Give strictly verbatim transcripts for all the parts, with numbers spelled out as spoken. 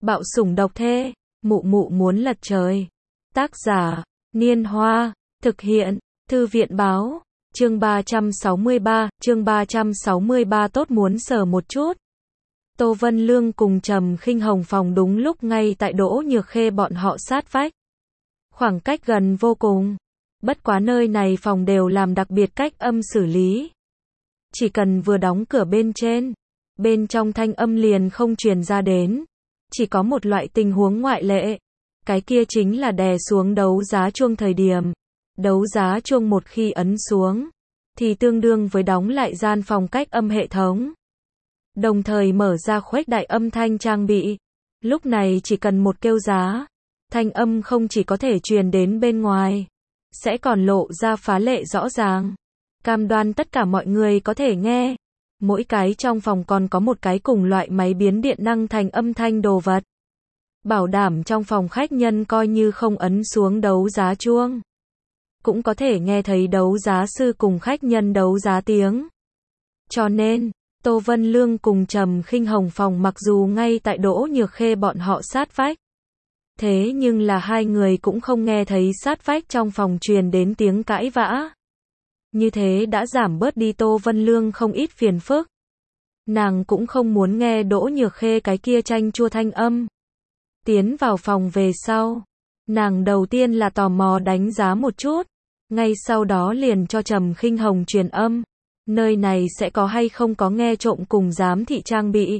Bạo sủng độc thê, mụ mụ muốn lật trời. Tác giả, Niên Hoa, thực hiện, Thư viện báo, chương ba trăm sáu mươi ba, chương ba trăm sáu mươi ba tốt muốn sờ một chút. Tô Vân Lương cùng Trầm Khinh Hồng phòng đúng lúc ngay tại Đỗ Nhược Khê bọn họ sát vách. Khoảng cách gần vô cùng. Bất quá nơi này phòng đều làm đặc biệt cách âm xử lý. Chỉ cần vừa đóng cửa bên trên, bên trong thanh âm liền không truyền ra đến. Chỉ có một loại tình huống ngoại lệ. Cái kia chính là đè xuống đấu giá chuông thời điểm. Đấu giá chuông một khi ấn xuống, thì tương đương với đóng lại gian phòng cách âm hệ thống. Đồng thời mở ra khuếch đại âm thanh trang bị. Lúc này chỉ cần một kêu giá, thanh âm không chỉ có thể truyền đến bên ngoài, sẽ còn lộ ra phá lệ rõ ràng. Cam đoan tất cả mọi người có thể nghe. Mỗi cái trong phòng còn có một cái cùng loại máy biến điện năng thành âm thanh đồ vật. Bảo đảm trong phòng khách nhân coi như không ấn xuống đấu giá chuông, cũng có thể nghe thấy đấu giá sư cùng khách nhân đấu giá tiếng. Cho nên, Tô Vân Lương cùng Trầm Khinh Hồng phòng mặc dù ngay tại Đỗ Nhược Khê bọn họ sát vách. Thế nhưng là hai người cũng không nghe thấy sát vách trong phòng truyền đến tiếng cãi vã. Như thế đã giảm bớt đi Tô Vân Lương không ít phiền phức. Nàng cũng không muốn nghe Đỗ Nhược Khê cái kia chanh chua thanh âm. Tiến vào phòng về sau, nàng đầu tiên là tò mò đánh giá một chút, ngay sau đó liền cho Trầm Khinh Hồng truyền âm, nơi này sẽ có hay không có nghe trộm cùng giám thị trang bị.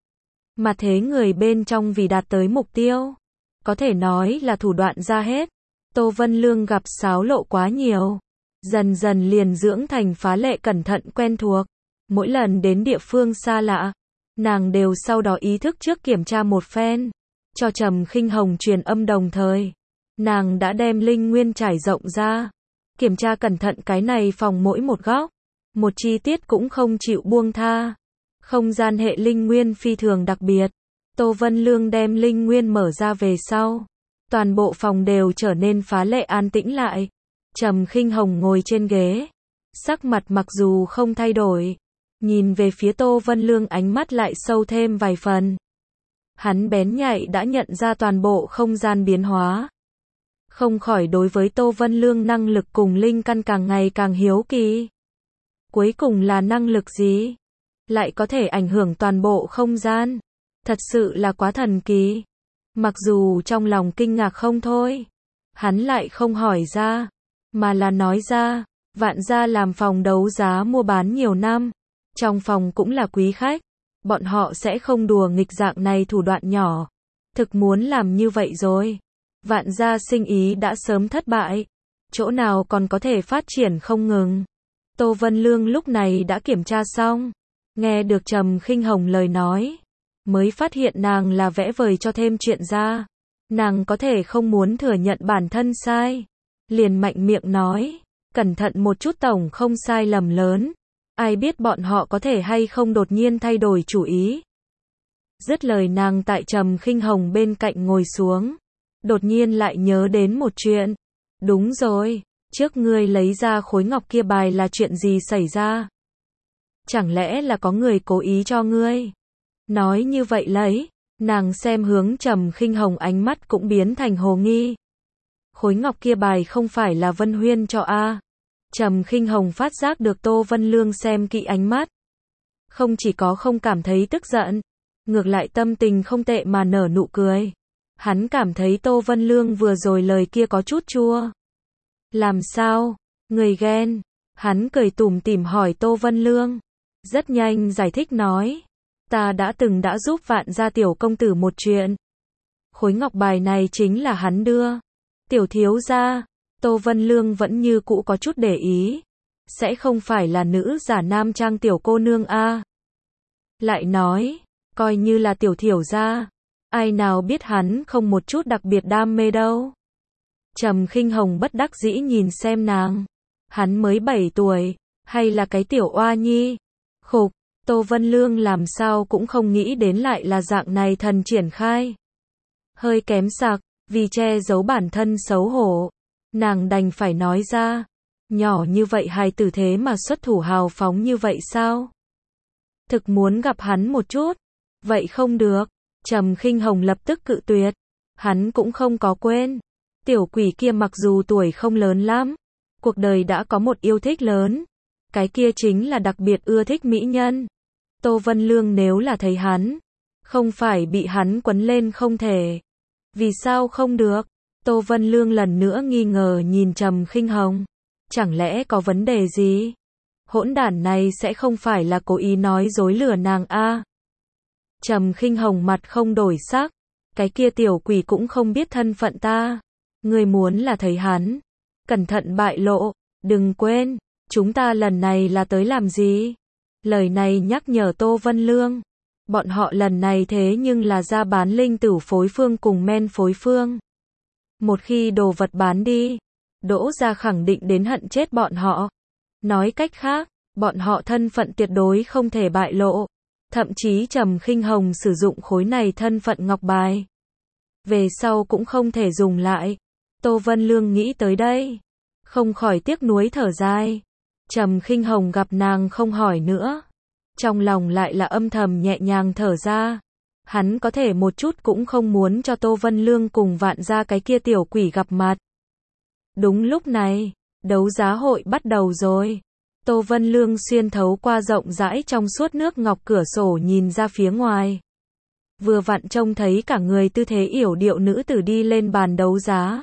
Mà thế người bên trong vì đạt tới mục tiêu, có thể nói là thủ đoạn ra hết. Tô Vân Lương gặp xáo lộ quá nhiều, dần dần liền dưỡng thành phá lệ cẩn thận quen thuộc. Mỗi lần đến địa phương xa lạ, nàng đều sau đó ý thức trước kiểm tra một phen, cho Trầm Khinh Hồng truyền âm đồng thời. Nàng đã đem linh nguyên trải rộng ra, kiểm tra cẩn thận cái này phòng mỗi một góc, một chi tiết cũng không chịu buông tha. Không gian hệ linh nguyên phi thường đặc biệt. Tô Vân Lương đem linh nguyên mở ra về sau, toàn bộ phòng đều trở nên phá lệ an tĩnh lại. Trầm Khinh Hồng ngồi trên ghế, sắc mặt mặc dù không thay đổi, nhìn về phía Tô Vân Lương ánh mắt lại sâu thêm vài phần. Hắn bén nhạy đã nhận ra toàn bộ không gian biến hóa. Không khỏi đối với Tô Vân Lương năng lực cùng linh căn càng ngày càng hiếu kỳ. Cuối cùng là năng lực gì? Lại có thể ảnh hưởng toàn bộ không gian. Thật sự là quá thần kỳ. Mặc dù trong lòng kinh ngạc không thôi, hắn lại không hỏi ra, mà là nói ra. Vạn gia làm phòng đấu giá mua bán nhiều năm, trong phòng cũng là quý khách, bọn họ sẽ không đùa nghịch dạng này thủ đoạn nhỏ. Thực muốn làm như vậy rồi, Vạn gia sinh ý đã sớm thất bại, chỗ nào còn có thể phát triển không ngừng. Tô Vân Lương lúc này đã kiểm tra xong, nghe được Trầm Khinh Hồng lời nói, mới phát hiện nàng là vẽ vời cho thêm chuyện ra. Nàng có thể không muốn thừa nhận bản thân sai, liền mạnh miệng nói, cẩn thận một chút tổng không sai lầm lớn. Ai biết bọn họ có thể hay không đột nhiên thay đổi chủ ý. Dứt lời nàng tại Trầm Khinh Hồng bên cạnh ngồi xuống, đột nhiên lại nhớ đến một chuyện. Đúng rồi, trước ngươi lấy ra khối ngọc kia bài là chuyện gì xảy ra? Chẳng lẽ là có người cố ý cho ngươi? Nói như vậy lấy, nàng xem hướng Trầm Khinh Hồng ánh mắt cũng biến thành hồ nghi. Khối ngọc kia bài không phải là Vân Huyên cho a? À? Trầm Khinh Hồng phát giác được Tô Vân Lương xem kỹ ánh mắt. Không chỉ có không cảm thấy tức giận, ngược lại tâm tình không tệ mà nở nụ cười. Hắn cảm thấy Tô Vân Lương vừa rồi lời kia có chút chua. Làm sao? Người ghen? Hắn cười tủm tỉm hỏi Tô Vân Lương. Rất nhanh giải thích nói. Ta đã từng đã giúp Vạn gia tiểu công tử một chuyện. Khối ngọc bài này chính là hắn đưa. Tiểu thiếu gia. Tô Vân Lương vẫn như cũ có chút để ý. Sẽ không phải là nữ giả nam trang tiểu cô nương a? À? Lại nói, coi như là tiểu thiểu gia, ai nào biết hắn không một chút đặc biệt đam mê đâu. Trầm Khinh Hồng bất đắc dĩ nhìn xem nàng. Hắn mới bảy tuổi, hay là cái tiểu oa nhi. Khục, Tô Vân Lương làm sao cũng không nghĩ đến lại là dạng này thần triển khai. Hơi kém sặc, vì che giấu bản thân xấu hổ. Nàng đành phải nói ra, nhỏ như vậy hài tử thế mà xuất thủ hào phóng như vậy sao? Thực muốn gặp hắn một chút, vậy không được. Trầm Khinh Hồng lập tức cự tuyệt. Hắn cũng không có quên. Tiểu quỷ kia mặc dù tuổi không lớn lắm, cuộc đời đã có một yêu thích lớn. Cái kia chính là đặc biệt ưa thích mỹ nhân. Tô Vân Lương nếu là thấy hắn, không phải bị hắn quấn lên không thể. Vì sao không được? Tô Vân Lương lần nữa nghi ngờ nhìn Trầm Khinh Hồng. Chẳng lẽ có vấn đề gì? Hỗn đản này sẽ không phải là cố ý nói dối lừa nàng a? À? Trầm Khinh Hồng mặt không đổi sắc. Cái kia tiểu quỷ cũng không biết thân phận ta. Ngươi muốn là thấy hắn, cẩn thận bại lộ. Đừng quên, chúng ta lần này là tới làm gì? Lời này nhắc nhở Tô Vân Lương. Bọn họ lần này thế nhưng là ra bán linh tửu phối phương cùng men phối phương. Một khi đồ vật bán đi, Đỗ gia khẳng định đến hận chết bọn họ. Nói cách khác, bọn họ thân phận tuyệt đối không thể bại lộ. Thậm chí Trầm Khinh Hồng sử dụng khối này thân phận ngọc bài, về sau cũng không thể dùng lại. Tô Vân Lương nghĩ tới đây, không khỏi tiếc nuối thở dài. Trầm Khinh Hồng gặp nàng không hỏi nữa, trong lòng lại là âm thầm nhẹ nhàng thở ra. Hắn có thể một chút cũng không muốn cho Tô Vân Lương cùng Vạn gia cái kia tiểu quỷ gặp mặt. Đúng lúc này, đấu giá hội bắt đầu rồi. Tô Vân Lương xuyên thấu qua rộng rãi trong suốt nước ngọc cửa sổ nhìn ra phía ngoài. Vừa vặn trông thấy cả người tư thế yểu điệu nữ tử đi lên bàn đấu giá.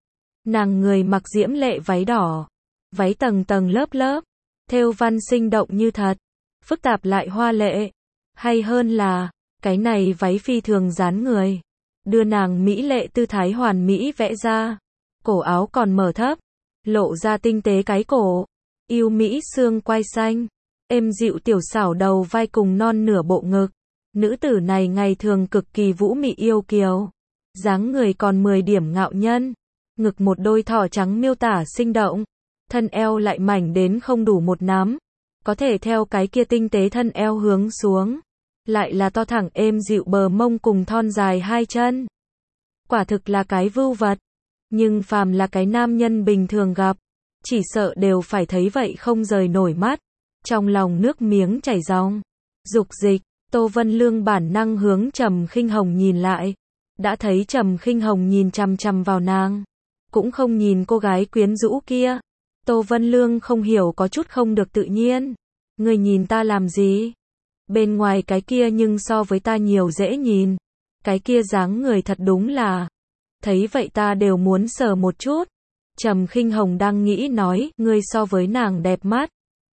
Nàng người mặc diễm lệ váy đỏ, váy tầng tầng lớp lớp, thêu văn sinh động như thật, phức tạp lại hoa lệ. Hay hơn là, cái này váy phi thường dán người, đưa nàng mỹ lệ tư thái hoàn mỹ vẽ ra. Cổ áo còn mở thấp, lộ ra tinh tế cái cổ, yêu mỹ xương quai xanh, êm dịu tiểu xảo đầu vai cùng non nửa bộ ngực. Nữ tử này ngày thường cực kỳ vũ mị yêu kiều, dáng người còn mười điểm ngạo nhân, ngực một đôi thỏ trắng miêu tả sinh động, thân eo lại mảnh đến không đủ một nắm, có thể theo cái kia tinh tế thân eo hướng xuống, lại là to thẳng êm dịu bờ mông cùng thon dài hai chân. Quả thực là cái vưu vật, nhưng phàm là cái nam nhân bình thường gặp, chỉ sợ đều phải thấy vậy không rời nổi mắt, trong lòng nước miếng chảy ròng. Dục dịch, Tô Vân Lương bản năng hướng Trầm Khinh Hồng nhìn lại, đã thấy Trầm Khinh Hồng nhìn chằm chằm vào nàng, cũng không nhìn cô gái quyến rũ kia. Tô Vân Lương không hiểu có chút không được tự nhiên. Người nhìn ta làm gì? Bên ngoài cái kia nhưng so với ta nhiều dễ nhìn. Cái kia dáng người thật đúng là, thấy vậy ta đều muốn sờ một chút. Trầm Khinh Hồng đang nghĩ nói, ngươi so với nàng đẹp mắt.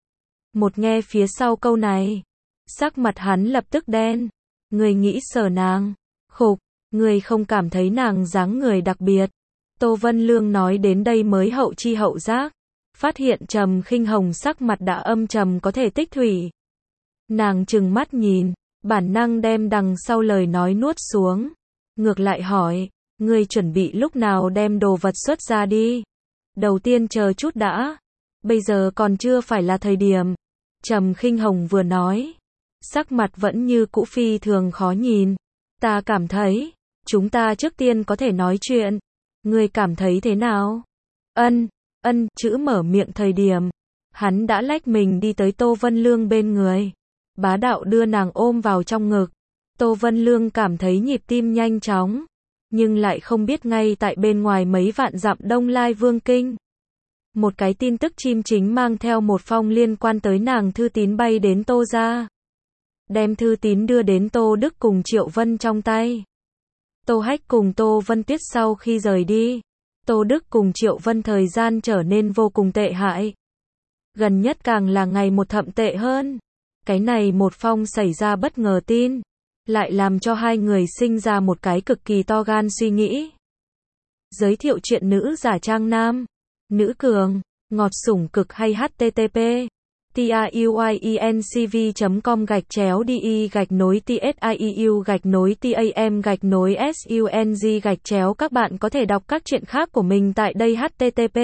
Một nghe phía sau câu này, sắc mặt hắn lập tức đen. Ngươi nghĩ sờ nàng? Khục, ngươi không cảm thấy nàng dáng người đặc biệt? Tô Vân Lương nói đến đây mới hậu chi hậu giác, phát hiện Trầm Khinh Hồng sắc mặt đã âm trầm có thể tích thủy. Nàng trừng mắt nhìn, bản năng đem đằng sau lời nói nuốt xuống, ngược lại hỏi, ngươi chuẩn bị lúc nào đem đồ vật xuất ra đi? Đầu tiên chờ chút đã, bây giờ còn chưa phải là thời điểm. Trầm Khinh Hồng vừa nói, sắc mặt vẫn như cũ phi thường khó nhìn. Ta cảm thấy, chúng ta trước tiên có thể nói chuyện. Ngươi cảm thấy thế nào? Ân, ân, chữ mở miệng thời điểm, hắn đã lách mình đi tới Tô Vân Lương bên người, bá đạo đưa nàng ôm vào trong ngực. Tô Vân Lương cảm thấy nhịp tim nhanh chóng, nhưng lại không biết ngay tại bên ngoài mấy vạn dặm Đông Lai Vương Kinh, một cái tin tức chim chính mang theo một phong liên quan tới nàng thư tín bay đến Tô gia, đem thư tín đưa đến Tô Đức cùng Triệu Vân trong tay. Tô Hách cùng Tô Vân Tuyết sau khi rời đi, Tô Đức cùng Triệu Vân thời gian trở nên vô cùng tệ hại. Gần nhất càng là ngày một thậm tệ hơn. Cái này một phong xảy ra bất ngờ tin, lại làm cho hai người sinh ra một cái cực kỳ to gan suy nghĩ. Giới thiệu chuyện nữ giả trang nam, nữ cường, ngọt sủng cực hay http tiuyencv.com gạch chéo đi gạch nối tsiu gạch nối tam gạch nối sung gạch chéo. Các bạn có thể đọc các chuyện khác của mình tại đây. Http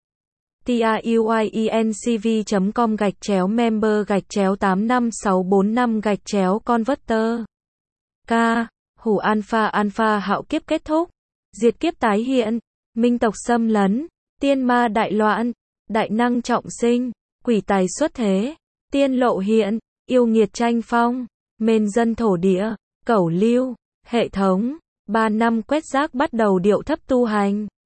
tiuyencv.com gạch chéo member gạch chéo tám năm sáu bốn năm gạch chéo converter. K. Hủ alpha alpha hạo kiếp kết thúc, diệt kiếp tái hiện, minh tộc xâm lấn, tiên ma đại loạn, đại năng trọng sinh, quỷ tài xuất thế, tiên lộ hiện, yêu nghiệt tranh phong, mên dân thổ địa, cẩu lưu, Hệ thống. ba năm quét rác bắt đầu điệu thấp tu hành.